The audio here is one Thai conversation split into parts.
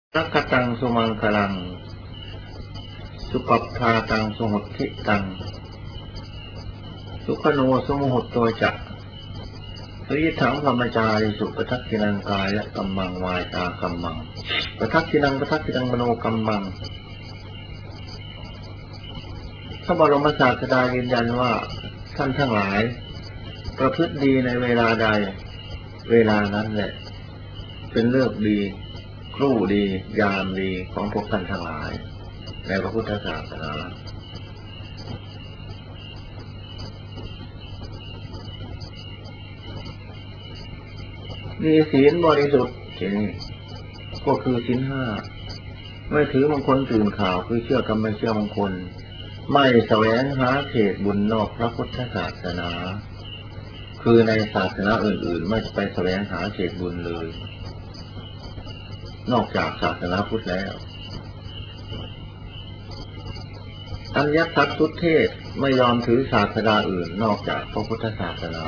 รักขตังสุมังคลังสุปัปพาตังสุหดทิตังสุขโนสมุหดโตจะสุยิถังธรรมจาริสุปทักขินังกายะกัมมังวายตากัมมังปทักขินังมโนกัมมังพระบรมศาสดายืนยันว่าท่านทั้งหลายประพฤติดีในเวลาใดเวลานั้นแหละเป็นเลิกดีครู่ดียามดีของพวกท่านทั้งหลายในพระพุทธศาสนามีศีลบริสุทธิ์ก็คือศีลห้าไม่ถือมงคลตื่นข่าวคือเชื่อกรรมไม่เชื่อมงคลไม่แสวงหาเขตบุญนอกพระพุทธศาสนาคือในศาสนาอื่นๆไม่ไปแสวงหาเขตบุญเลยนอกจากศาสนาพุทธแล้วอัญญสัตตุเทศไม่ยอมถือศาสนาอื่นนอกจากพระพุทธศาสนา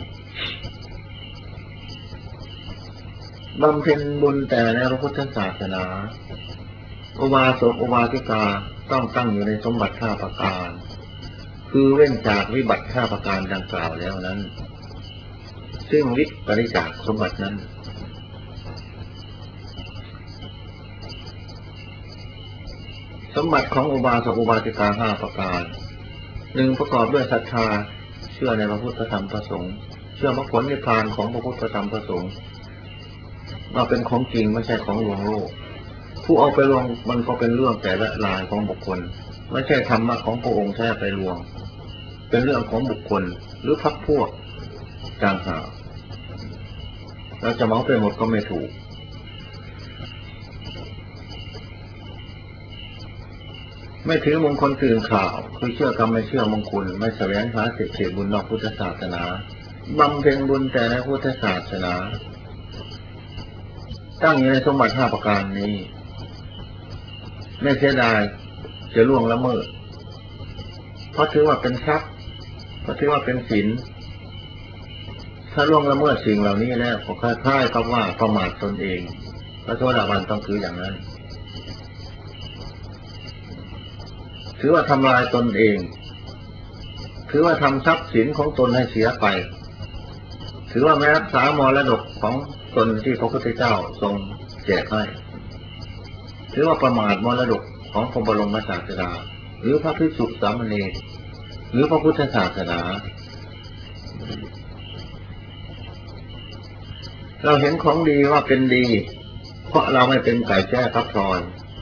บำเพ็ญบุญแต่ในพระพุทธศาสนาอุบาสกอุบาสิกาต้องตั้งอยู่ในสมบัติ5ประการคือเว้นจากวิบัติ5ประการดังกล่าวแล้วนั้นซึ่งวิปริจากสมบัตินั้นสมบัติของอุบาสกอุบาสิกา5ประการ 1. ประกอบด้วยศรัทธาเชื่อในพระพุทธธรรมประสงค์เชื่อมรรคผลนิพพานของพระพุทธธรรมประสงค์ว่าเป็นของจริงไม่ใช่ของลวงโลกผู้เอาไปลวงมันก็เป็นเรื่องแต่ละรายของบุคคลไม่ใช่ธรรมะของพระองค์แท้ไปลวงเป็นเรื่องของบุคคลหรือพรรคพวกต่างหากเราจะเมาไปหมดก็ไม่ถูกไม่ถือมงคลตื่นข่าวคือเชื่อกรรมไม่เชื่อมงคลไม่แสวงหาเศษบุญนอกพุทธศาสนาบำเพ็ญบุญแต่ในพุทธศาสนาตั้งอยู่ในสมบัติ5ประการนี้ไม่เสียดายจะล่วงละเมิดเพราะถือว่าเป็นทรัพย์เพราะถือว่าเป็นศีลถ้าล่วงละเมิดสิ่งเหล่านี้แล้วก็คล้ายๆกับว่าประมาทตนเองพระโสดาบันต้องถืออย่างนั้นถือว่าทำลายตนเองถือว่าทำทรัพย์สินของตนให้เสียไปถือว่าไม่รักษามรดกของตนที่พระพุทธเจ้าทรงแจกให้ถือว่าประมาทมรดกของพระบรมศาสดาหรือพระภิกษุสามเณรหรือพระพุทธศาสนาเราเห็นของดีว่าเป็นดีเพราะเราไม่เป็นไก่แจ้ทับพลอย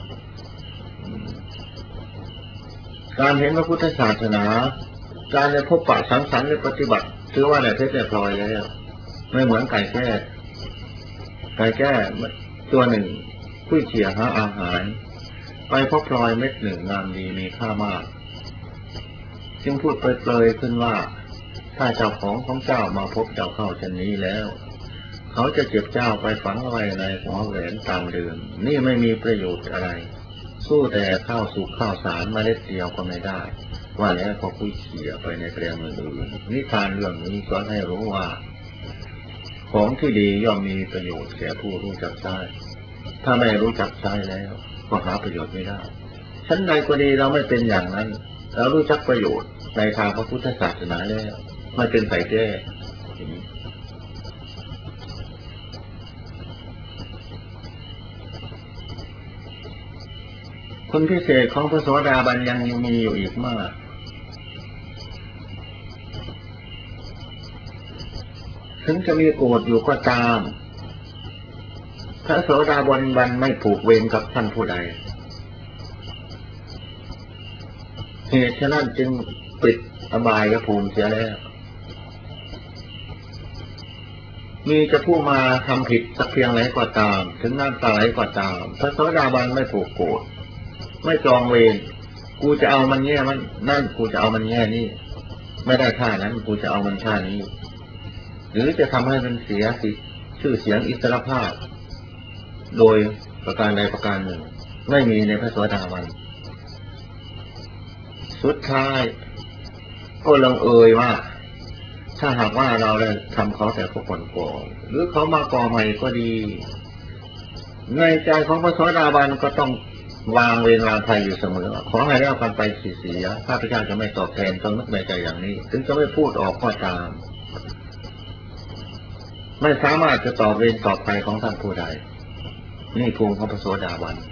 การเห็นพระพุทธศาสนาการได้พบปะสังสรรค์และปฏิบัติถือว่าได้เพชรได้พลอยแล้วไม่เหมือนไก่แก้ตัวหนึ่งคุยเขี่ยหาอาหารไปพบพลอยเม็ดหนึ่งงามดีมีค่ามากจึงพูดเปรยๆขึ้นว่าถ้าเจ้าของเจ้ามาพบเจ้าเข้าเช่นนี้แล้วเขาจะเก็บเจ้าไปฝังไว้ในหัวแหวนตามเดิมนี่ไม่มีประโยชน์อะไรสู้แต่ข้าวสุกข้าวสารเมล็ดเดียวก็ไม่ได้ว่าแล้วก็คุยเขี่ยไปในแปลงอื่นนิทานเรื่องนี้สอนให้รู้ว่าของที่ดีย่อมมีประโยชน์แก่ผู้รู้จักใช้ถ้าไม่รู้จักใช้แล้วก็หาประโยชน์ไม่ได้ชั้นใดก็ดีเราไม่เป็นอย่างนั้นเรารู้จักประโยชน์ในทางพระพุทธศาสนาแล้วไม่เป็นไก่แก้คุณพิเศษของพระโสดาบันยังมีอยู่อีกมากถึงจะมีโกรธอยู่ก็ตามพระโสดาบันไม่ผูกเวรกับท่านผู้ใดเหตุฉะนั้นจึงปิดอบายภูมิเสียแล้วมีจะผู้มาทำผิดสักเพียงไรก็ตามถึงน้ำตาไหลก็ตามพระโสดาบันไม่ผูกโกรธไม่จองเวรกูจะเอามันแง่มันนั่นกูจะเอามันแง่นี้ไม่ได้ท่านั้นกูจะเอามันท่านี้หรือจะทำให้มันเสียชื่อเสียงอิสรภาพโดยประการใดประการหนึ่งไม่มีในพระโสดาบันสุดท้ายก็ลงเอยว่าถ้าหากว่าเราได้ทำเขาแต่พวกก่อนหรือเขามาก่อใหม่ก็ดีในใจของพระโสดาบันก็ต้องวางเวรวางภัยอยู่เสมอขอให้แล้วกันไปเสียข้าพเจ้าจะไม่ตอบแทนต้องนึกในใจอย่างนี้ถึงจะไม่พูดออกก็ตามไม่สามารถจะตอบเวรตอบภัยของท่านผู้ใดนี่ภูมิของพระโสดาบัน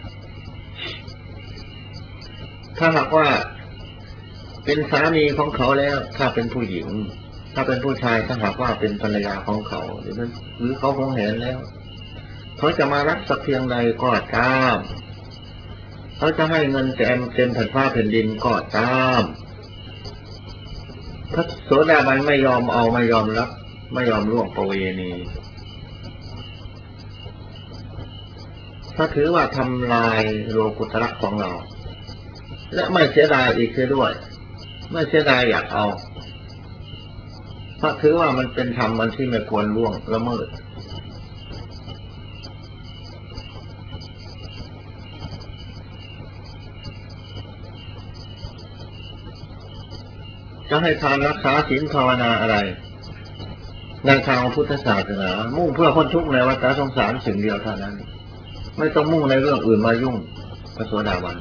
ถ้าหากว่าเป็นสามีของเขาแล้วถ้าเป็นผู้หญิงถ้าเป็นผู้ชายถ้าหากว่าเป็นภรรยาของเขาหรือเขาคงเห็นแล้วเขาจะมารักสักเพียงใดก็ตามเขาจะให้เงินเต็มแผ่นฟ้าแผ่นดินก็ตามพระโสดาบันไม่ยอมเอาไม่ยอมรับไม่ยอมล่วงประเวณีถ้าถือว่าทำลายโลกุตระของเราและไม่เสียดายอีกด้วยไม่เสียดายอยากเอาเพราะถือว่ามันเป็นธรรมมันที่ไม่ควรล่วงละเมิดจะให้ทานรักษาศีลภาวนาอะไรในทางพุทธศาสนามุ่งเพื่อพ้นทุกข์ในวัฏสงสารสิ่งเดียวเท่านั้นไม่ต้องมุ่งในเรื่องอื่นมายุ่งพระโสดาบัน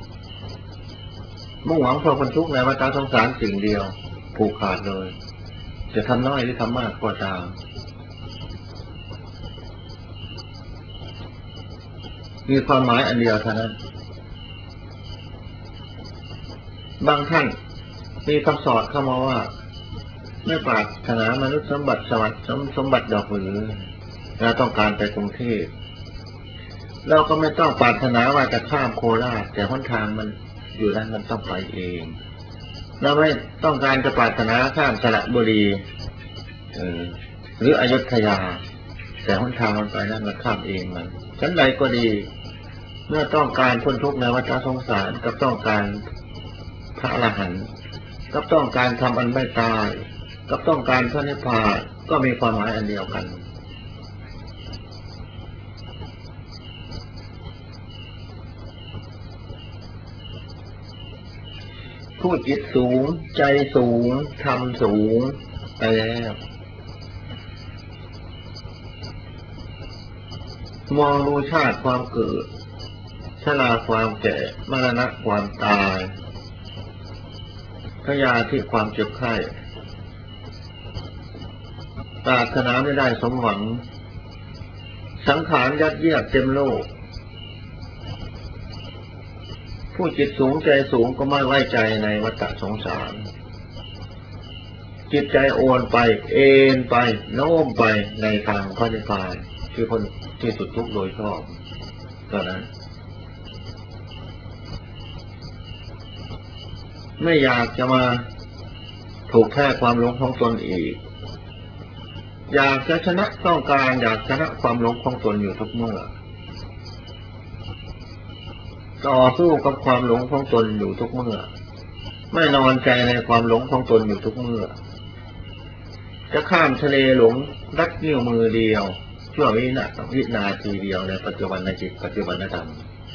มุ่งหวังเพื่อพ้นทุกข์ในวัฏสงสารสิ่งเดียวผูกขาดเลยจะทำน้อยหรือทำมากก็ตามมีความหมายอันเดียวเท่านั้นบางท่านมีคำสอนเข้ามาว่าไม่ปรารถนามนุษย์สมบัติสมบัติดอกหรือเราต้องการไปกรุงเทพเราก็ไม่ต้องปรารถนาว่าจะข้ามโคราชแต่หนทางมันอยู่นั้นมันต้องไปเองเราไม่ต้องการจะปรารถนาข้ามสระบุรีหรืออยุธยาแต่หนทางมันไปนั้นมันข้ามเองมันชั้นใดก็ดีเมื่อต้องการพ้นทุกข์ในวัฏสงสารก็ต้องการพระอรหันต์ก็ต้องการทำอันไม่ตายก็ต้องการพระนิพพานก็มีความหมายอันเดียวกันผู้จิตสูงใจสูงธรรมสูงไปแล้วมองดูชาติความเกิดชราความแก่มรณะความตายพยาธิความเจ็บไข้ปรารถนาไม่ได้สมหวังสังขารยัดเยียดเต็มโลกผู้จิตสูงใจสูงก็ไม่ไว้ใจในวัฏสงสารจิตใจโอนไปเอ็นไปโน้มไปในทางพระนิพพานคือคนที่สุดทุกข์โดยชอบตอนนั้นไม่อยากจะมาถูกแพ้ความหลงของตนอีกอยากจะชนะต้องการอยากชนะความหลงของตนอยู่ทุกเมื่อต่อสู้กับความหลงของตนอยู่ทุกเมื่อไม่นอนใจในความหลงของตนอยู่ทุกเมื่อจะข้ามทะเลหลงรัดนิ้วมือเดียวชั่ววินาทีเดียวในปัจจุบันในจิตปัจจุบันธรรม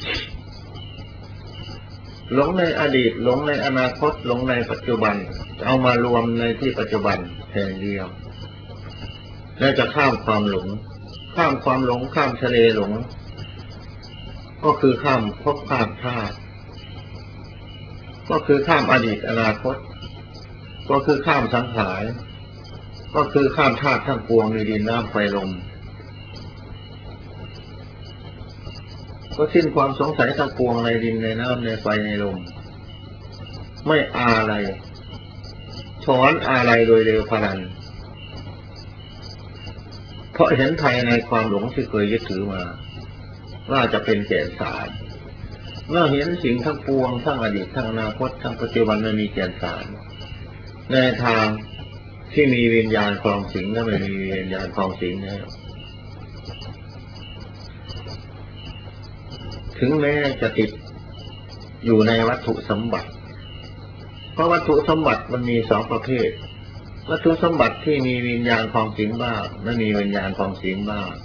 หลงในอดีตหลงในอนาคตหลงในปัจจุบันเอามารวมในที่ปัจจุบันแห่งเดียวและจะข้ามความหลงข้ามความหลงข้ามทะเลหลงก็คือข้ามภพข้ามชาติก็คือข้ามอดีตอนาคตก็คือข้ามสังขารก็คือข้ามธาตุทั้งปวงในดินน้ำไฟลมก็สิ้นความสงสัยทั้งปวงในดินในน้ำในไฟในลมไม่อะไรถอนอะไรโดยเร็วพลันเพราะเห็นภัยในความหลงที่เคยยึดถือมาว่าจะเป็นแก่นสารเมื่อเห็นสิ่งทั้งปวงทั้งอดีตทั้งอนาคตทั้งปัจจุบันไม่มีแก่นสารในทางที่มีวิญญาณครองสิงและไม่มีวิญญาณครองสิงแล้วถึงแม้จะติดอยู่ในวัตถุสมบัติเพราะวัตถุสมบัติมันมีสองประเภทวัตถุสมบัติที่มีวิญญาณครองสิงบ้างไม่มีวิญญาณครองสิงบ้าง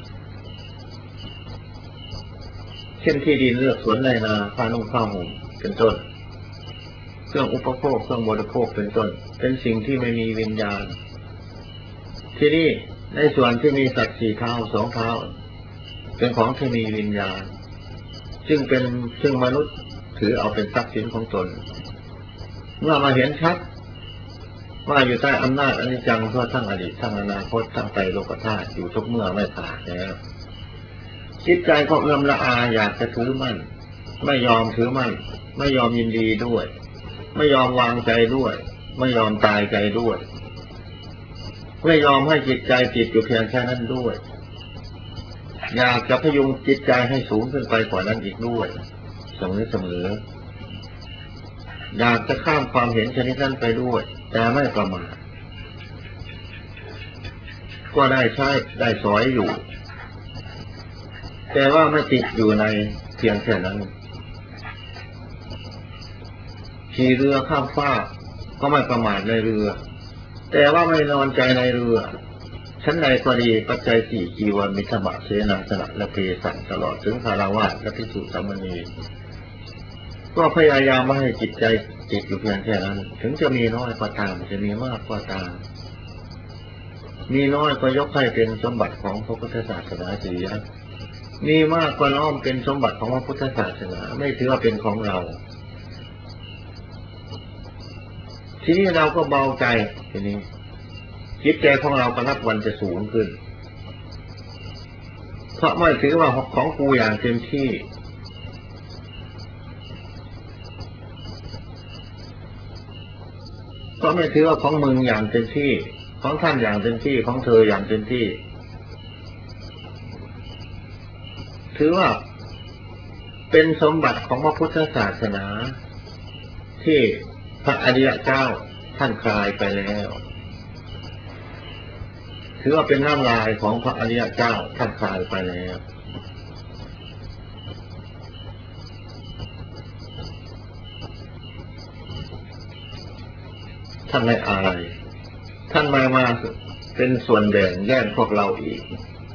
เช่นที่ดินเลือกสวนไรนาผ้านุ่งผ้าห่มเป็นต้นเครื่องอุปโภคเครื่องบริโภคเป็นต้นเป็นสิ่งที่ไม่มีวิญญาณที่นี่ในส่วนที่มีสัตว์สี่เท้าสองเท้าเป็นของที่มีวิญญาณซึ่งมนุษย์ถือเอาเป็นทรัพย์สินของตนเมื่อมาเห็นชัดว่าอยู่ใต้อำนาจอนิจจังทั่วทั้งอดีตทั้งอนาคตทั้งไตรโลกธาตุอยู่ทุกเมื่อไม่ขาดแล้วจิตใจก็เอื้อมละอาอยากจะถือมั่นไม่ยอมถือมั่นไม่ยอมยินดีด้วยไม่ยอมวางใจด้วยไม่ยอมตายใจด้วยไม่ยอมให้จิตใจติดอยู่เพียงแค่นั้นด้วยอยากจะพยุงจิตใจให้สูงขึ้นไปกว่านั้นอีกด้วยเสมออยากจะข้ามความเห็นชนิดนั้นไปด้วยแต่ไม่ประมาทก็ได้ใช้ได้สอยอยู่แต่ว่าไม่ติดอยู่ในเพียงแค่นั้นขี่เรือข้ามฟากก็ไม่ประมาทในเรือแต่ว่าไม่นอนใจในเรือชั้นใดก็ดีปัจจัยสี่จีวรมิถบะเสนาสนะและเพศัตลอดถึงคารวะและภิกษุสามเณรก็พยายามไม่ให้จิตใจติดอยู่เพียงแค่นั้นถึงจะมีน้อยก็ตามจะมีมากก็ตามมีน้อยก็ยกให้เป็นสมบัติของพระพุทธศาสนาเสียมีมากก็น้อมเป็นสมบัติของพระพุทธศาสนาไม่ถือว่าเป็นของเราทีนี้เราก็เบาใจทีนี้จิตใจของเราก็นับวันจะสูงขึ้นเพราะไม่ถือว่าของกูอย่างเต็มที่ก็ไม่ถือว่าของมึงอย่างเต็มที่ของท่านอย่างเต็มที่ของเธออย่างเต็มที่ถือว่าเป็นสมบัติของพระพุทธศาสนาที่พระอริยเจ้าท่านคลายไปแล้วถือว่าเป็นน้ำลายของพระอริยเจ้าท่านคลายไปแล้วท่านไม่อายท่านมาเป็นส่วนแบ่งแย่งพวกเราอีก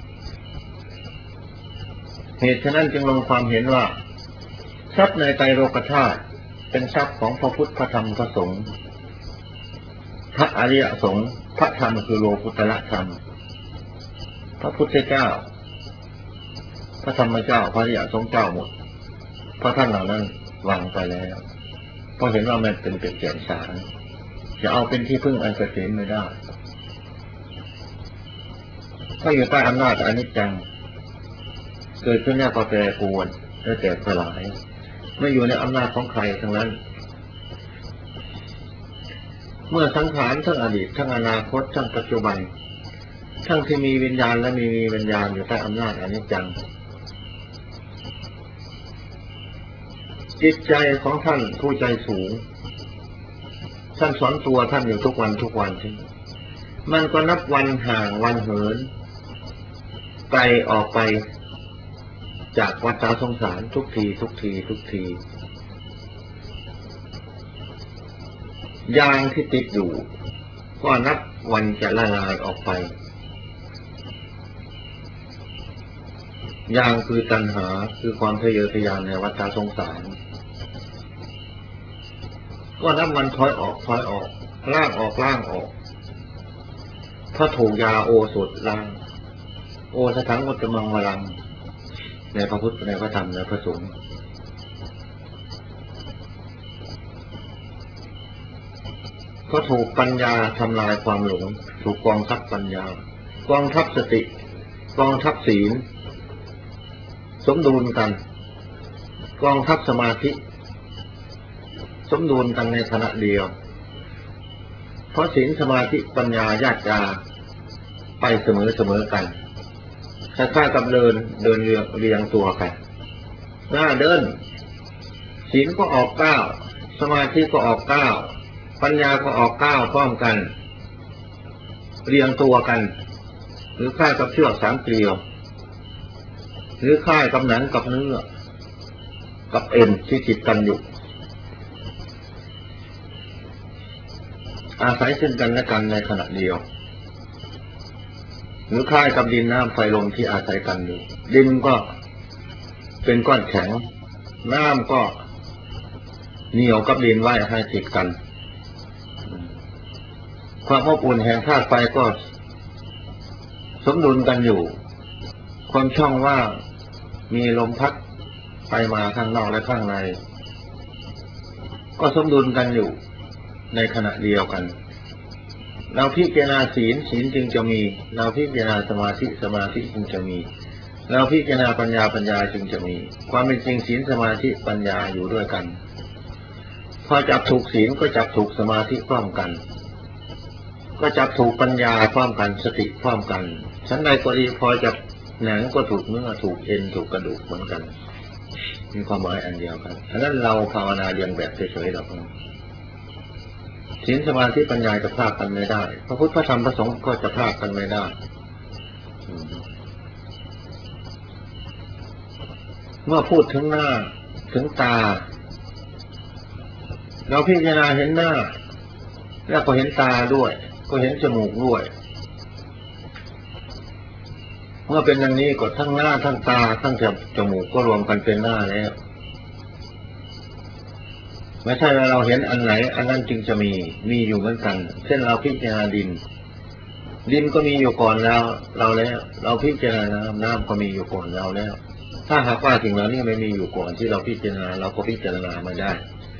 เหตุฉะนั้นจึงลงความเห็นว่าทรัพย์ในไตรโลกธาตุเป็นทรัพย์ของพระพุทธพระธรรมพระสงฆ์พระอริยสงฆ์พระธรรมคือโลกุตตรธรรมพระพุทธเจ้าพระธรรมเจ้าพระอริยสงฆ์เจ้าหมดเพราะท่านเหล่านั้นวางไปแล้วเพราะเห็นว่ามันเป็นเปลี่ยนแปลงสารจะเอาเป็นที่พึ่งอันเกษมไม่ได้ถ้าอยู่ใต้อำนาจอนิจจังเกิดขึ้นแล้วก็แปรปรวนและแตกสลายไม่อยู่ในอำนาจของใครทั้งนั้นเมื่อสังขารทั้งอดีตทั้งอนาคตทั้งปัจจุบันทั้งที่มีวิญญาณและมีวิญญาณอยู่ใต้อำนาจอนิจจังจิตใจของท่านผู้ใจสูงท่านสอนตัวท่านอยู่ทุกวันมันก็นับวันห่างวันเหินไกลออกไปจากวัฏสงสารทุกทียางที่ติดอยู่ก็นับวันจะละลายออกไปยางคือตัณหาคือความทะเยอทะยานในวัฏสงสารก็นับวันถอยออกล่างออกถ้าถูกยาโอสถล้างโอสถังวัตมังวรังในพระพุทธในพระธรรมในพระสงฆ์ก็ถูกปัญญาทำลายความหลงถูกกองทัพปัญญากองทัพสติกองทัพศีลสมดุลกันกองทัพสมาธิสมดุลกันในขณะเดียวเพราะศีลสมาธิปัญญาญาติยาไปเสมอกันคล้ายๆกับเดินเรียงตัวกันหน้าเดินศีลก็ออกก้าวสมาธิก็ออกก้าวปัญญาก็ออกก้าวพร้อมกันเรียงตัวกันหรือคล้ายกับเชือกสามเกลียวหรือคล้ายกับหนังกับเนื้อกับเอ็นที่ติดกันอยู่อาศัยซึ่งกันและกันในขณะเดียวหรือคล้ายกับดินน้ำไฟลมที่อาศัยกันอยู่ดินก็เป็นก้อนแข็งน้ำก็เหนียวกับดินไว้ให้ติดกันความอบอุ่นแห่งธาตุไฟก็สมดุลกันอยู่ความช่องว่างมีลมพัดไปมาข้างนอกและข้างในก็สมดุลกันอยู่ในขณะเดียวกันเราพิจารณาศีลจึงจะมีเราพิจารณาสมาธิจึงจะมีเราพิจารณาปัญญาจึงจะมีความเป็นจริงศีลสมาธิปัญญาอยู่ด้วยกันพอจับถูกศีลก็จับถูกสมาธิพร้อมกันก็จับถูกปัญญาพร้อมกันสติพร้อมกันชั้นใดก็ดีพอจับหนังก็ถูกเนื้อถูกเอ็นถูกกระดูกเหมือนกันมีความหมายอันเดียวกันฉะนั้นเราภาวนาเรียนแบบเฉยๆหรอกศีลสมาธิปัญญาจะพลาดกันไม่ได้พระพุทธพระธรรมพระสงฆ์ก็จะพลาดกันไม่ได้เมื่อพูดถึงหน้าถึงตาเราพิจารณาเห็นหน้าแล้วก็เห็นตาด้วยก็เห็นจมูกด้วยเมื่อเป็นอย่างนี้ก็ทั้งหน้าทั้งตาทั้งจมูกก็รวมกันเป็นหน้าแล้วไม่ใช่ว่าเราเห็นอันไหนอันนั้นจึงจะมีอยู่เหมือนกันเช่นเราพิจารณาดินก็มีอยู่ก่อนแล้วเราพิจารณาน้ำก็มีอยู่ก่อนเราแล้วถ้าหากว่าสิ่งเหล่านี้ไม่มีอยู่ก่อนที่เราพิจารณาเราก็พิจารณาไม่ได้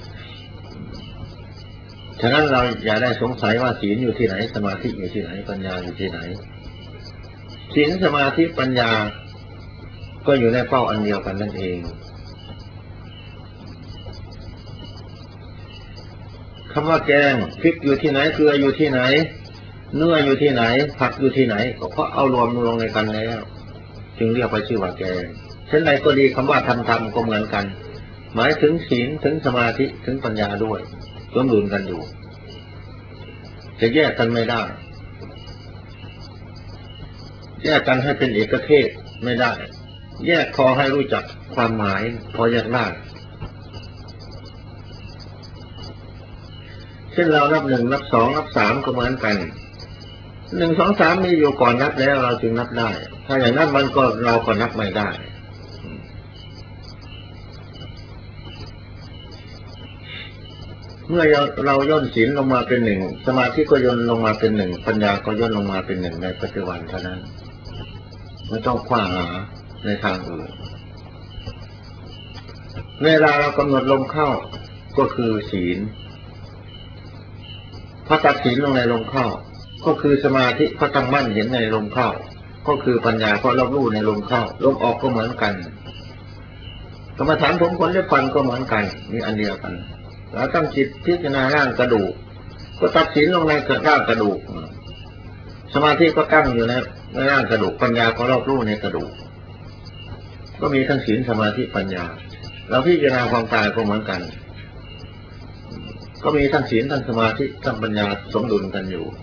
ฉะนั้นเราอย่าได้สงสัยว่าศีลอยู่ที่ไหนสมาธิอยู่ที่ไหนปัญญาอยู่ที่ไหนศีลสมาธิปัญญาก็อยู่ในเป้าอันเดียวกันนั่นเองคำว่าแกงพริกอยู่ที่ไหนเกลืออยู่ที่ไหนเนื้ออยู่ที่ไหนผักอยู่ที่ไหนก็เพราะเอารวมลงในกันแล้วจึงเรียกไปชื่อว่าแกงเช่นใดก็ดีคำว่าธรรมก็เหมือนกันหมายถึงศีลถึงสมาธิถึงปัญญาด้วยสมดุลกันอยู่จะแยกกันไม่ได้แยกกันให้เป็นเอกเทศไม่ได้แยกพอให้รู้จักความหมายพอแยกได้เช่นเรานับหนึ่งนับสองนับสามก็เหมือนกันหนึ่งสองสามมีอยู่ก่อนนับแล้วเราจึงนับได้ถ้าอย่างนั้นมันก็เราก็นับไม่ได้เมื่อเราย่นศีลลงมาเป็นหนึ่งสมาธิก็ย่นลงมาเป็นหนึ่งปัญญาก็ย่นลงมาเป็นหนึ่งในปัจจุบันเท่านั้นไม่ต้องคว้าหาในทางอื่นเวลาเรากำหนดลมเข้าก็คือศีลพอตัดศีลลงในลมเข้าก็คือสมาธิพอตั้งมั่นเห็นในลมเข้าก็คือปัญญาเพราะรับรู้ในลมเข้าลมออกก็เหมือนกันกรรมฐานผมขนเล็บฟันก็เหมือนกันมีอันเดียวกันเราตั้งจิตพิจารณาร่างกระดูกก็ตัดสินลงในร่างกระดูกสมาธิก็ตั้งอยู่ในร่างกระดูกปัญญาก็รอบรู้ในกระดูกก็มีทั้งศีลสมาธิปัญญาเราพิจารณาความตายก็เหมือนกันก็มีทั้งศีลทั้งสมาธิทั้งปัญญาสมดุลกันอยู่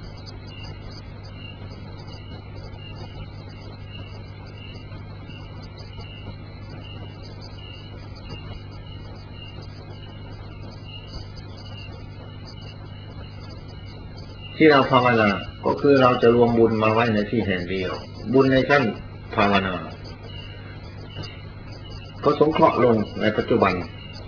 ที่เราภาวนาก็คือเราจะรวมบุญมาไว้ในที่แห่งเดียวบุญในขั้นภาวนาก็สงเคราะห์ลงในปัจจุบัน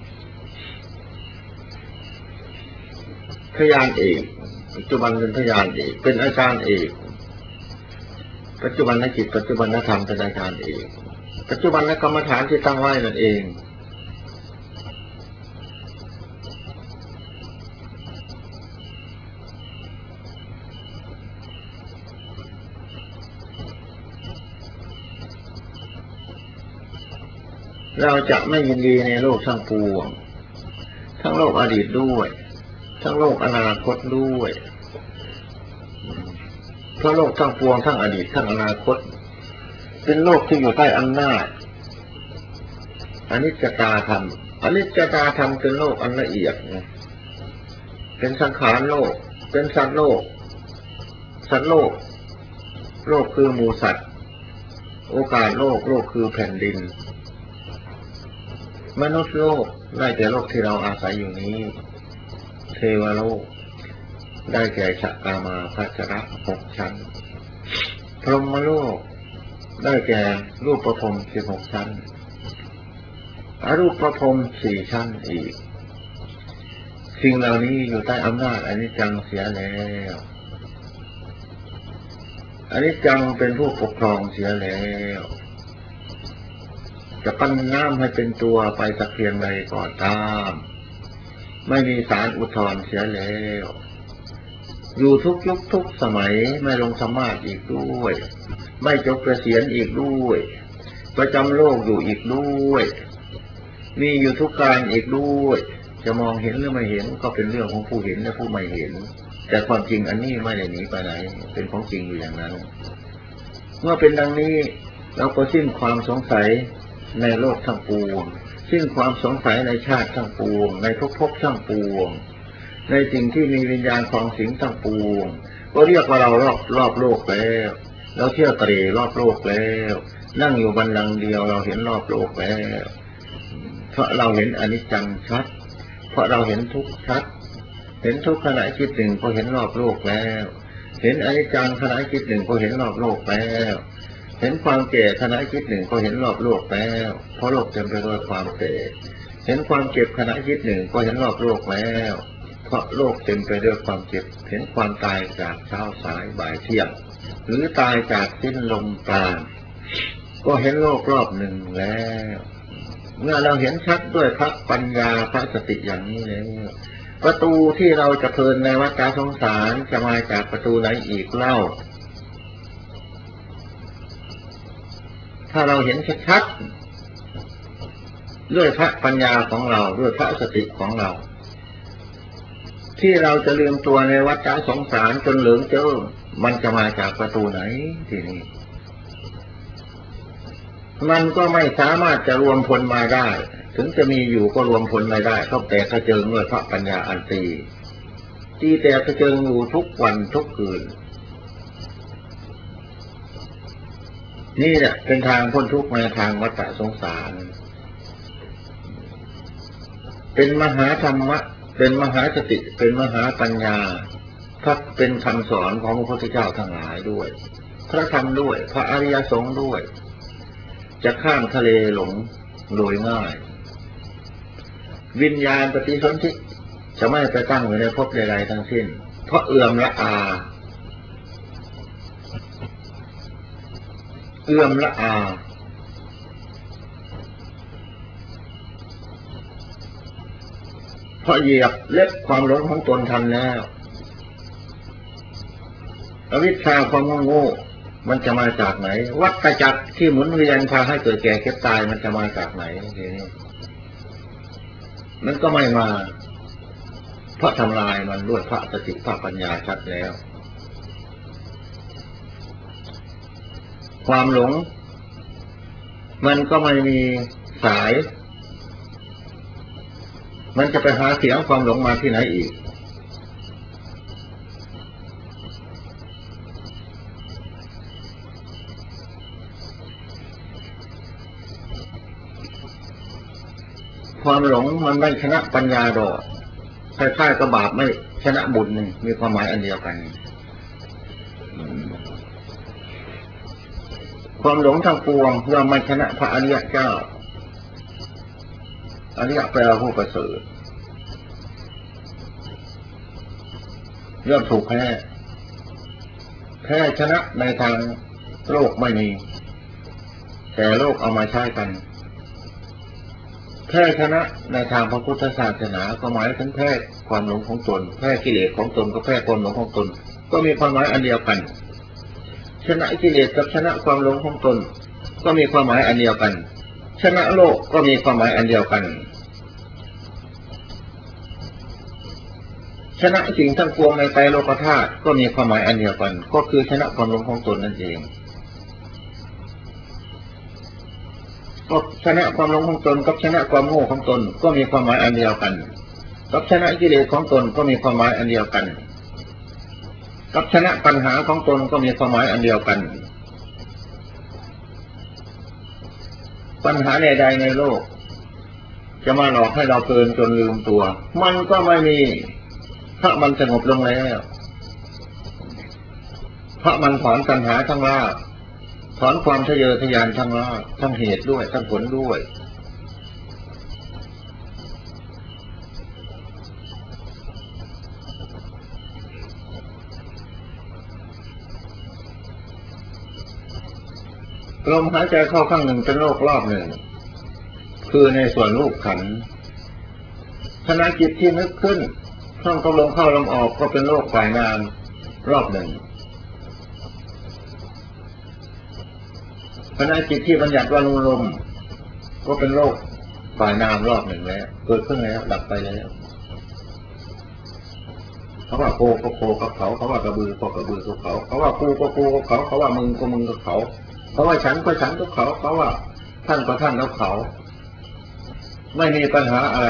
พยานเอกปัจจุบันเป็นพยานเอกเป็นอาจารย์เอกปัจจุบันในจิตปัจจุบันในธรรมเป็นอาจารย์เอกปัจจุบันในกรรมฐานที่ตั้งไว้นั่นเองเราจะไม่ยินดีในโลกทั้งปวงทั้งโลกอดีตด้วยทั้งโลกอนาคตด้วยเพราะโลกทั้งปวงทั้งอดีตทั้งอนาคตเป็นโลกที่อยู่ใต้อำนาจอนิจจตาธรรมอนิจจตาธรรมเป็นโลกอันละเอียดเป็นสังขารโลกเป็นสัตว์โลกโลกคือหมู่สัตว์โอกาสโลกคือแผ่นดินมนุษย์โลกได้แก่โลกที่เราอาศัยอยู่นี้เทวโลกได้แก่ชะกามาภัชระ6 ชั้นพรหมโลกได้แก่รูปประพรหม16 ชั้นอรูปประพรหม4 ชั้นอีกสิ่งเหล่านี้อยู่ใต้อำนาจอนิจจังเสียแล้วอนิจจังเป็นผู้ปกครองเสียแล้วจะปั้นน้ำให้เป็นตัวไปสักเพียงใดก็ตามไม่มีศาลอุทธรณ์เสียแล้วอยู่ทุกยุคทุกสมัยไม่ลงสมาธิอีกด้วยไม่จบเกษียณอีกด้วยประจำโลกอยู่อีกด้วยมีอยู่ทุกการอีกด้วยจะมองเห็นหรือไม่เห็นก็เป็นเรื่องของผู้เห็นและผู้ไม่เห็นแต่ความจริงอันนี้ไม่ได้หนีไปไหนเป็นของจริงอยู่อย่างนั้นเมื่อเป็นดังนี้เราก็สิ้นความสงสัยในโลกทั้งปวงสิ้นความสงสัยในชาติทั้งปวงในภพทั้งปวงในสิ่งที่มีวิญญาณครองสิงทั้งปวงก็เรียกว่าเรารอบโลกแล้วเราเที่ยวเตร่รอบโลกแล้วนั่งอยู่บัลลังก์เดียวเราเห็นรอบโลกแล้วเพราะเราเห็นอนิจจังชัดเพราะเราเห็นทุกข์ชัดเห็นทุกขณะจิตหนึ่งก็เห็นรอบโลกแล้วเห็นอนิจจังขณะจิตหนึ่งก็เห็นรอบโลกแล้วเห็นความแก่ขณะจิตหนึ่งก็เห็นรอบโลกแล้วเพราะโลกเต็มไปด้วยความแก่เห็นความเจ็บขณะจิตหนึ่งก็เห็นรอบโลกแล้วเพราะโลกเต็มไปด้วยความเจ็บเห็นความตายจากเช้าสายบ่ายเที่ยงหรือตายจากสิ้นลมปราณก็เห็นโลกรอบหนึ่งแล้วเมื่อเราเห็นชัดด้วยพระปัญญาพระสติอย่างนี้แล้วประตูที่เราจะเพลินในวัฏสงสารจะมาจากประตูไหนอีกเล่าถ้าเราเห็นชัดๆด้วยพระปัญญาของเราด้วยพระสติของเราที่เราจะลืมตัวในวัฏสงสารจนเหลืองเจ้อมันจะมาจากประตูไหนทีนี้มันก็ไม่สามารถจะรวมพลมาได้ถึงจะมีอยู่ก็รวมพลไม่ได้ต้องแตกกระเจิงด้วยพระปัญญาอันตีแตกกระเจิงอยู่ทุกวันทุกคืนนี่แหละเป็นทางพ้นทุกข์ในทางวัฏสงสารเป็นมหาธรรมะเป็นมหาสติเป็นมหาปัญญาถ้าเป็นคำสอนของพระพุทธเจ้าทั้งหลายด้วยพระธรรมด้วยพระอริยสงฆ์ด้วยจะข้ามทะเลหลงโดยง่ายวิญญาณปฏิสนธิจะไม่ไปตั้งอยู่ในภพใดๆทั้งสิ้นเพราะเอื่อมละอาเพราะเหยียบเล็บความหลงของตนทันแล้วอวิชชาความโง่มันจะมาจากไหนวัฏจักรที่หมุนเวียนพาให้เกิดแก่เก็บตายมันจะมาจากไหนทีนี้มันก็ไม่มาเพราะทำลายมันด้วยพระสติพระปัญญาชัดแล้วความหลงมันก็ไม่มีสายมันจะไปหาเสียงความหลงมาที่ไหนอีกความหลงมันไม่ชนะปัญญาดอกคล้ายๆกับบาปไม่ชนะบุญนี่มีความหมายอันเดียวกันความหลงทั้งปวงเพื่อไม่ชนะพระอริยเจ้าอริยแปลว่าผู้ประเสริฐเรื่องถูกแพ้ชนะในทางโลกไม่มีแต่โลกเอามาใช้กันแพ้ชนะในทางพระพุทธศาสนาก็หมายถึงแพ้ความหลงของตนแพ้กิเลสของตนก็แพ้ความหลงของตนก็มีความหมายอันเดียวกันชนะกิเลสกับชนะความหลงของตนก็มีความหมายอันเดียวกันชนะโลกก็มีความหมายอันเดียวกันชนะสิ่งทั้งปวงในไตรโลกธาตุก็มีความหมายอันเดียวกันก็คือชนะความหลงของตนนั่นเองก็ชนะความหลงของตนกับชนะความโง่ของตนก็มีความหมายอันเดียวกันกับชนะกิเลสของตนก็มีความหมายอันเดียวกันกับชนะปัญหาของตนก็มีความหมายอันเดียวกันปัญหาใดๆในโลกจะมาหลอกให้เราเพลินจนลืมตัวมันก็ไม่มีเพราะมันสงบลงแล้วเพราะมันถอนปัญหาทั้งรากถอนความทะเยอทะยานทั้งรากทั้งเหตุด้วยทั้งผลด้วยลมหายใจเข้าข้างหนึ่งเป็นโลกรอบหนึ่งคือในส่วนรูปขันธ์ขณะจิตที่นึกขึ้นท่องกำลังเข้าลมออกก็เป็นโลกฝ่ายนามรอบหนึ่งขณะจิตที่บัญญัติว่าลมก็เป็นโลกฝ่ายนามรอบหนึ่งแล้วเกิดขึ้นแล้วดับไปแล้วเขาว่าโคก็โคกับเขาเขาว่ากระบือก็กระบือกับเขาเขาว่ากูก็กูกับเขาเขาว่ามึงก็มึงกับเขาเขาว่าฉันก็ฉันกับเขาเขาว่าท่านก็ท่านกับเขาไม่มีปัญหาอะไร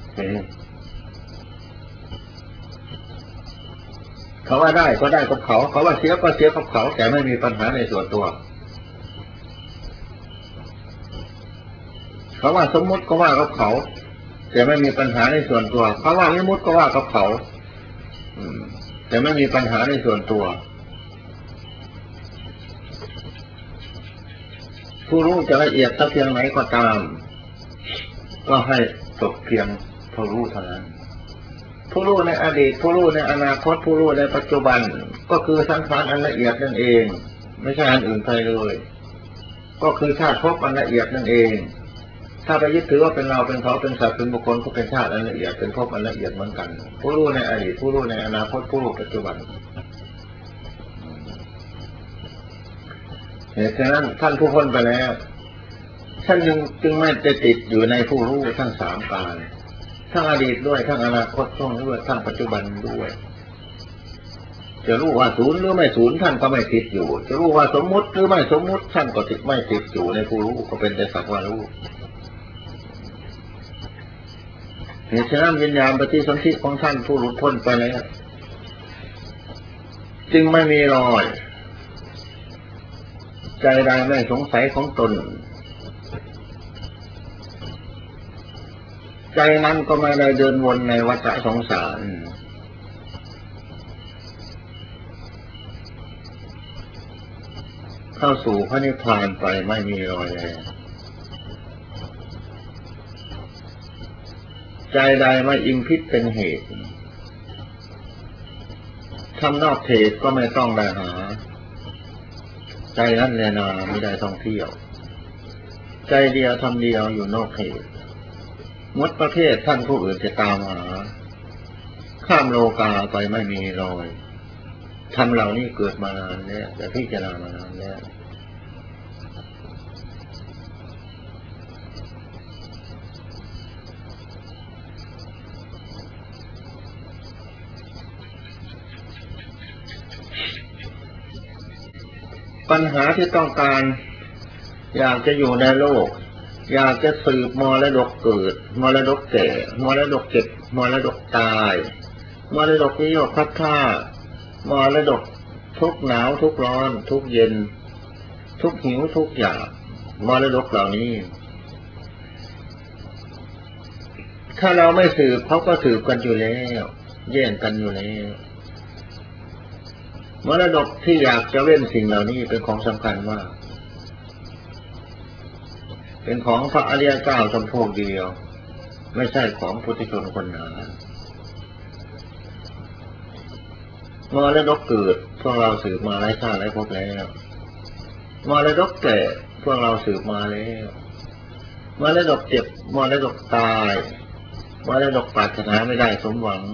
เขาว่าได้ก็ได้กับเขาเขาว่าเสียก็เสียกับเขาแต่ไม่มีปัญหาในส่วนตัวเขาว่าสมมุติก็ว่ากับเขาแต่ไม่มีปัญหาในส่วนตัวเขาว่าวิมุตติก็ว่ากับเขาแต่ไม่มีปัญหาในส่วนตัวผู้รู้จะละเอียดสักเพียงไหนก็ตามก็ให้จบเพียงผู้รู้เท่านั้นผู้รู้ในอดีตผู้รู้ในอนาคตผู้รู้ในปัจจุบันก็คือสังขารอันละเอียดนั่นเองไม่ใช่อันอื่นใดเลยก็คือธาตุภพอันละเอียดนั่นเองถ้าไปยึดถือว่าเป็นเราเป็นเขาเป็นสัตว์เป็นบุคคลก็เป็นธาตุอันละเอียดเป็นภพอันละเอียดเหมือนกันผู้รู้ในอดีตผู้รู้ในอนาคตผู้รู้ปัจจุบันเหตุฉะนั้นท่านผู้พ้นไปแล้วท่านจึงไม่จะติดอยู่ในผู้รู้ทั้งสามกาลทั้งอดีตด้วยทั้งอนาคตด้วยทั้งปัจจุบันด้วยจะรู้ว่าศูนย์หรือไม่ศูนย์ท่านก็ไม่ติดอยู่จะรู้ว่าสมมุติหรือไม่สมมุติท่านก็ไม่ติดอยู่ในผู้รู้ก็เป็นแต่สักว่ารู้เหตุฉะนั้นวิญญาณปฏิสนธิของท่านผู้หลุดพ้นไปแล้วจึงไม่มีรอยใจใดไม่สงสัยของตนใจนั้นก็ไม่ได้เดินวนในวัฏสงสารเข้าสู่พระนิพพานไปไม่มีรอยแลใจใดไม่อิงพิษเป็นเหตุทำนอกเหตุก็ไม่ต้องได้หาใจนั้นแลนาไม่ได้ท่องเที่ยวใจเดียวทำเดียวอยู่นอกเหตุหมดประเภทท่านผู้อื่นจะตามหาข้ามโลกาไปไม่มีรอยทำเหล่านี้เกิดมานานแล้วแต่พิจารณามานานแล้วปัญหาที่ต้องการอยากจะอยู่ในโลกอยากจะสืบมรดกเกิดมรดกแก่มรดกเจ็บมรดกตายมรดกนิยมพัดท่ามรดกทุกหนาวทุกร้อนทุกเย็นทุกหิวทุกอยากมรดกเหล่านี้ถ้าเราไม่สืบเขาก็สืบกันอยู่แล้วแย่งกันอยู่แล้วมรดกที่อยากจะเว้นสิ่งเหล่านี้เป็นของสำคัญมากเป็นของพระอริยเจ้าจำพวกเดียวไม่ใช่ของปุถุชนคนหนามรดกเกิดพวกเราสืบมาหลายชาติหลายภพแล้วมรดกแก่พวกเราสืบมาแล้วมรดกเจ็บมรดกตายมรดกปรารถนาไม่ได้สมหวัง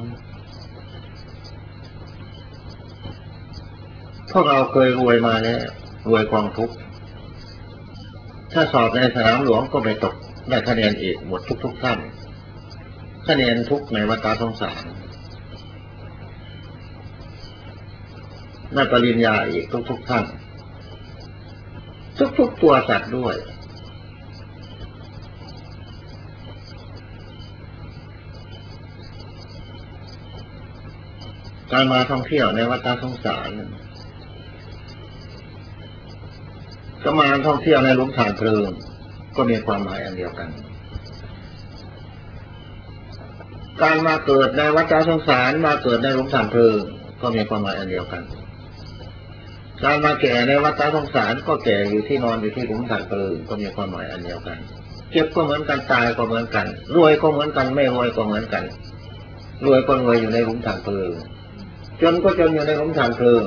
พวกเราเคยรวยมาแล้วรวยกองทุกข์ถ้าสอบในสนามหลวงก็ไม่ตกได้คะแนนเอกหมดทุกท่านคะแนนทุกในวัฏสงสารได้ปริญญาเอกทุกท่านทุกตัวสัตว์ด้วยการมาท่องเที่ยวในวัฏสงสารก็มาท่องเที่ยวในหลุมฐานเพลิงก็มีความหมายอันเดียวกันการมาเกิดในวัฏสงสารมาเกิดในหลุมฐานเพลิงก็มีความหมายอันเดียวกันการมาแก่ในวัฏสงสารก็แก่อยู่ที่นอนอยู่ที่หลุมฐานเพลิงก็มีความหมายอันเดียวกันเจ็บก็เหมือนกันตายก็เหมือนกันรวยก็เหมือนกันไม่รวยก็เหมือนกันรวยก็รวยอยู่ในหลุมฐานเพลิงจนก็จนอยู่ในหลุมฐานเพลิง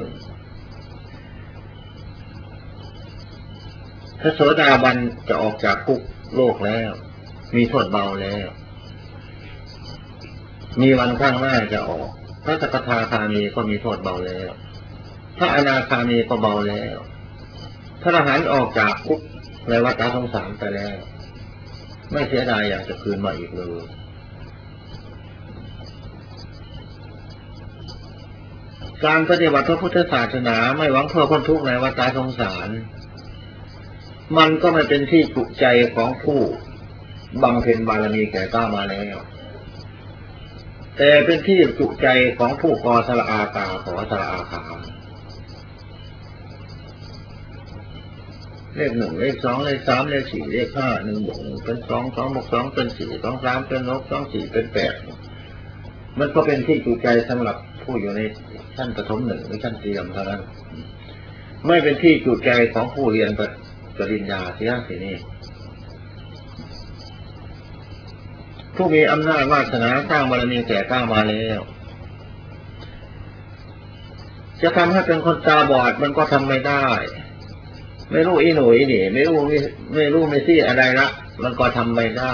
พระโสดาบันจะออกจากคุกโลกแล้วมีโทษเบาแล้วมีวันข้างหน้าจะออกพระสกทาคามีก็มีโทษเบาแล้วพระอนาคามีก็เบาแล้วพระอรหันต์ออกจากคุกในวัฏสงสารไปแล้วไม่เสียดายอยากจะคืนมาอีกเลยการปฏิบัติพระพุทธศาสนาไม่หวังเพื่อพ้นทุกข์ในวัฏสงสารมันก็ไม่เป็นที่จุใจของผู้บำเพ็ญบารมีแก่กล้ามาแล้วแต่เป็นที่จุใจของผู้กอสละอากาขอสละอาคาเลขหนึ่งเลขสองเลขสามเลขสี่เลขห้าหนึ่งบวกหนึ่งเป็นสองสองบวกสองเป็นสี่สองสามเป็นลบสองสี่เป็นแปดมันก็เป็นที่จุใจสำหรับผู้อยู่ในชั้นประถมหนึ่งหรือชั้นเตรียมเท่านั้นไม่เป็นที่จุใจของผู้เรียนปริญญาเสียทีนี้ผู้มีอำนาจวาสนาสร้างบารมีแก่กล้ามาแล้วจะทำให้เป็นคนตาบอดมันก็ทำไม่ได้ไม่รู้อีหนุ่ยนี่ไม่รู้ไม่ซี่อะไรละมันก็ทำไม่ได้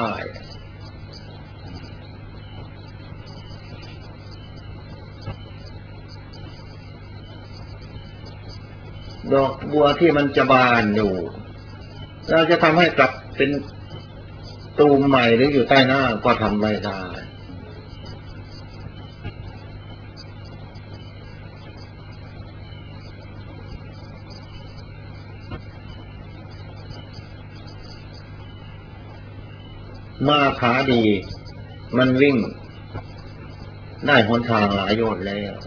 ดอกบัวที่มันจะบานอยู่เราจะทำให้กลับเป็นตูมใหม่หรืออยู่ใต้หน้าก็ทำไม่ได้ม้าขาดีมันวิ่งได้หนทางหลายโยชน์แล้ว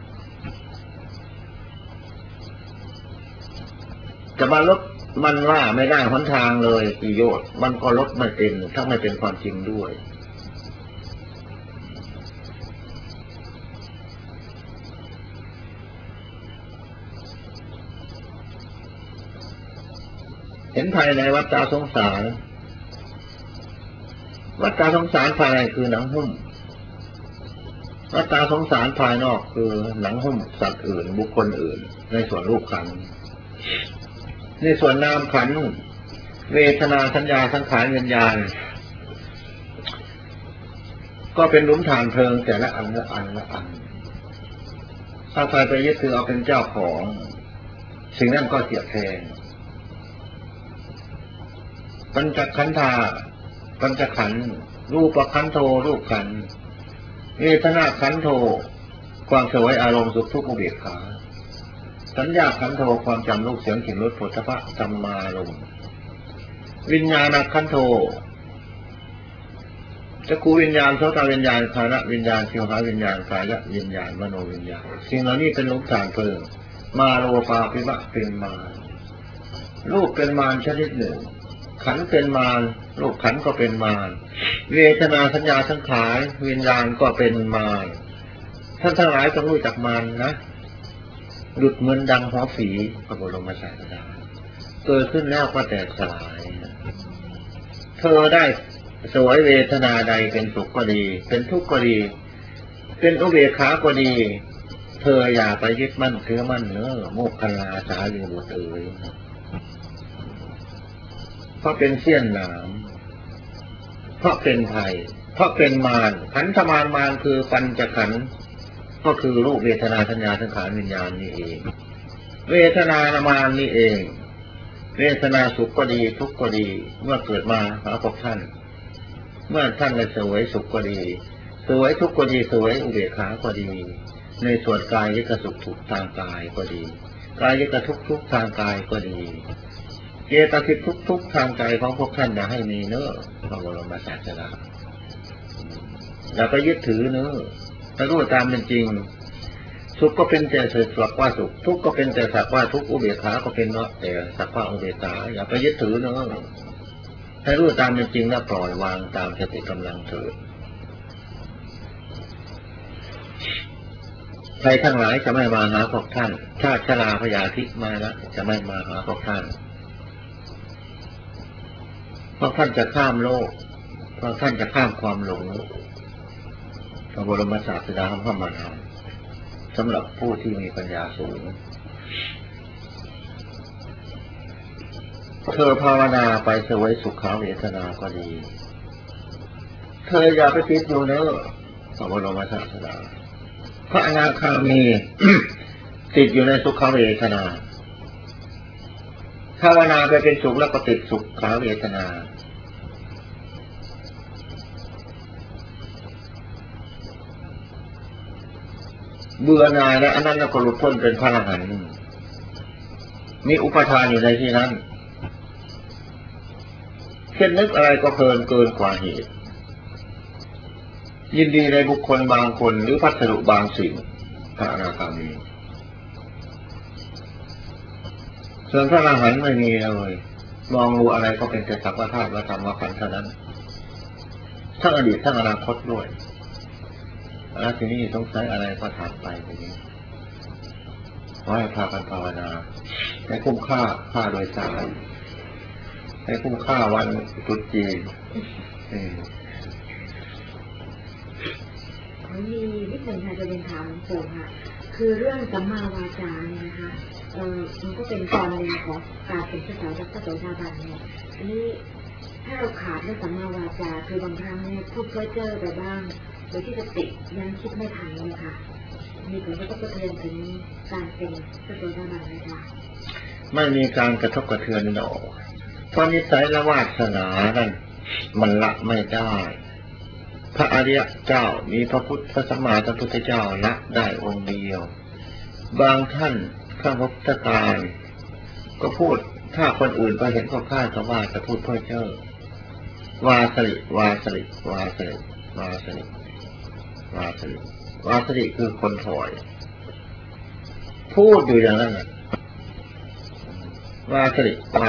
จะมาลดมันว่าไม่ได้หนทางเลยกี่โยชน์มันก็ลดไม่เป็นถ้าไม่เป็นความจริงด้วยเห็นภายในวัฏสงสารวัฏสงสารภายในคือหนังหุ้มวัฏสงสารภายนอกคือหนังหุ้มสัตว์อื่นบุคคลอื่นในส่วนรูปขันธ์ในส่วนนามขันธ์เวทนาสัญญาสังขารวิญญาณก็เป็นหลุมฐานเพลิงแต่ละอันละอันละอันถ้าใครไปยึดถือเอาเป็นเจ้าของสิ่งนั้นก็เสียแทงปัญจขันธาปัญจขันธ์รูปขันโธรูปขันธ์เวทนาขันโธความเสวยอารมณ์สุขทุกข์อุเบกขาสัญญาขันโธความจำรูปเสียงกลิ่นรสโผฏฐัพพะสัมมารมณ์วิญญาณขันโธจักขุวิญญาณโสตวิญญาณฆานวิญญาณชิวหาวิญญาณกายวิญญาณมโนวิญญาณสิ่งเหล่านี้เป็นหลุมฐานเพลิงมาโลปาปิบะเป็นมารรูปเป็นมารชนิดหนึ่งขันธ์เป็นมารรูปขันธ์ก็เป็นมารเวทนาสัญญาสังขารวิญญาณก็เป็นมารท่านทั้งหลายต้องรู้จักมารนะหลุดเหมือนดังหัวฝีพระบรมศาสดาเกิดขึ้นแล้วก็แตกสลายเธอได้สวยเวทนาใดเป็นสุขก็ดีเป็นทุกข์ก็ดีเป็นอุเบกขาก็ดีเธออย่าไปยึดมั่นถือมั่นเนอะโมกขลาสาลีบุตรเอ๋ยเพราะเป็นเสี้ยนหนามเพราะเป็นภัยเพราะเป็นมารขันธมารมารคือปัญจขันธ์ก็คือรูปเวทนาสัญญาสังขารวิญญาณนี่เองเวทนามารนี่เองเวทนาสุขก็ดีทุกข์ก็ดีเมื่อเกิดมาหาพบท่านเมื่อท่านได้สวยสุขก็ดีสวยทุกข์ก็ดีสวยอุเบกขาก็ดีในส่วนกายยิกสุขทุกทางกายก็ดีกายยิกทุกทุกทางกายก็ดีเจตสิกทุกทางใจของพวกท่านอย่าให้มีเนื้อพระบรมศาสดาอย่าไปยึดถือเนื้อถ้ารู้ตามเป็นจริงสุขก็เป็นแต่สักว่าสุขทุกข์ก็เป็นแต่สักว่าทุกข์อุเบกขาก็เป็นแต่สักว่าอุเบกขาอย่าไปยึดถือเนื้อให้รู้ตามเป็นจริงแล้วปล่อยวางตามสติกำลังเถิดใครทั้งหลายจะไม่มาหาพวกท่านชาติชราพยาธิมาแล้วจะไม่มาหาพวกท่านเพราะท่านจะข้ามโลกเพราะท่านจะข้ามความหลงพระบรมศาสดาพระมหาสำหรับผู้ที่มีปัญญาสูงเธอภาวนาไปเสวยสุขเวทนาก็ดีเธออย่าไปติดอยู่เนอะพระบรมศาสดาพระอนาคามี ติดอยู่ในสุขเวทนาภาวนาไปเป็นสุขแล้วก็ติดสุขขาเวทนาเบื่อหน่ายแล้วอันนั้นก็หลุดพ้นเป็นพระอรหันต์มีอุปทานอยู่ในที่นั้นเช่นนึกอะไรก็เพลินเกินกว่าเหตุยินดีในบุคคลบางคนหรือพัสดุบางสิ่งพระอนาคามีส่วนพระอรหันต์ไม่มีเลยมองดูอะไรก็เป็นแต่สักว่าธาตุว่าธรรมว่าขันธ์เท่านั้นทั้งอดีตทั้งอนาคตด้วยแล้วทีนี้สงสัยอะไรก็ถามไปทีนี้ว่าให้พากันภาวนาให้คุ้มค่าโดยสารให้คุ้มค่าวันตรุษจีนมีนิดหนึ่งค่ะจะเป็นถามปู่ค่ะคือเรื่องสัมมาวาจาเนี่ยนะคะมันก็เป็นตอนหนึ่งของการเป็นพระโสดาบันเนี่ยอันนี้ถ้าเราขาดเรื่องสัมมาวาจาคือบางครั้งเนี่ยพูดเพ้อเจ้อไปบ้างโดยที่สติยังคิดไม่ทันเลยค่ะมีผลกระทบกระเทือนถึงการเป็นพระโสดาบันไหมคะไม่มีการกระทบกระเทือนหรอกเพราะนิสัยและวาสนานั่นมันละไม่ได้พระอริยเจ้ามีพระสัมมาสัมพุทธเจ้าละได้องค์เดียวบางท่านข้าพุทธการก็พูดถ้าคนอื่นไปเห็นก็คล้ายกับว่าจะพูดเพ้อเจ้อวาสริคือคนถอยพูดอยู่อย่างนั้นวาสริพระ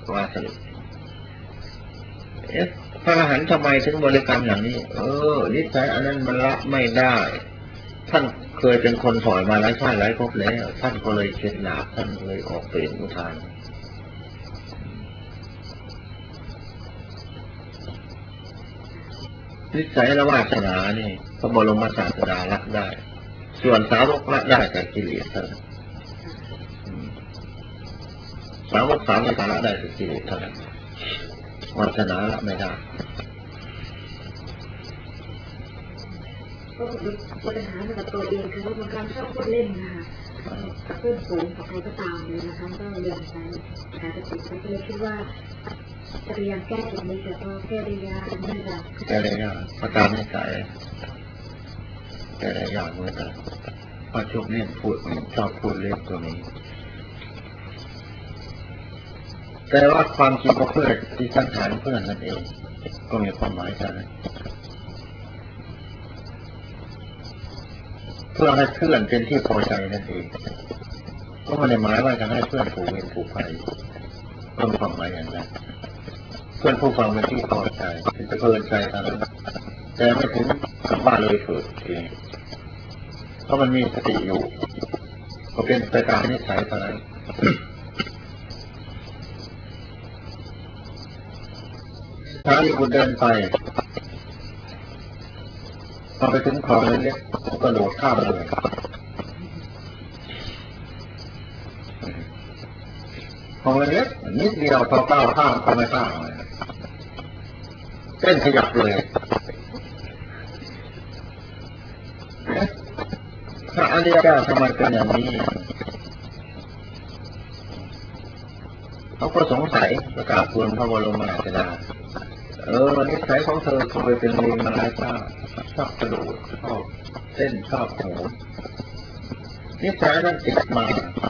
อรหันต์ทำไมถึงบริกรรมอย่างนี้นิสัยอันนั้นมันละไม่ได้ท่านเคยเป็นคนถอยมาหลายชาติหลายภพแล้วท่านก็เลยเข็ดหลาบท่านเลยออกเป็นอุทานนิสัยและวาสนานี่พระบรมศาสดาละได้ส่วนสาวกละได้แต่กิเลสเท่านั้นสาวกละได้แต่กิเลสเท่านั้นวาสนาละไม่ได้ก็ปัญหากับตัวเองคือว่าบางครั้งชอบพูดเล่นนะคะเพื่อนฝูงกับใครก็ตามเลยนะคะก็เรียนไปหาสติก็เลยคิดว่าจะพยายามแก้ตรงนี้แต่ก็แก้ได้ยากไม่ได้แก้ได้ยากพระตามไม่ใส่แก้ได้ยากเหมือนกันพระชุบเล่นพูดชอบพูดเล่นตัวนี้แต่ว่าความจริงก็เพื่อที่สังขารเพื่อนนั่นเองก็มีความหมายกันเพื่อให้เพื่อนเป็นที่พอใจนั่นเองก็ไม่ได้หมายว่าจะให้เพื่อนผูกเวรผูกภัยก็มีความหมายอย่างนั้นเพื่อนผู้ฟังเป็นที่พอใจเป็นเพลินใจตามนั้นแต่ไม่ถึงกับว่าเลยเถิดเองเพราะมันมีสติอยู่ก็เป็นไปตามนิสัยตอนนั้นถ้าที่คุณเดินไปพอไปถึงคลองเล็กๆก็โดดข้ามเลยคลองเล็กนิดเดียวพอก้าวข้ามก็ไม่ข้ามเลยเต้นขยับเลยพระอริยเจ้าทำไมเป็นอย่างนี้เขาก็สงสัยประกาศทูลพระบรมศาสดานิสัยของเธอเคยเป็นลิงมาหลายชาติชอบกระโดดชอบเต้นชอบโหนนิสัยนั้นติดมา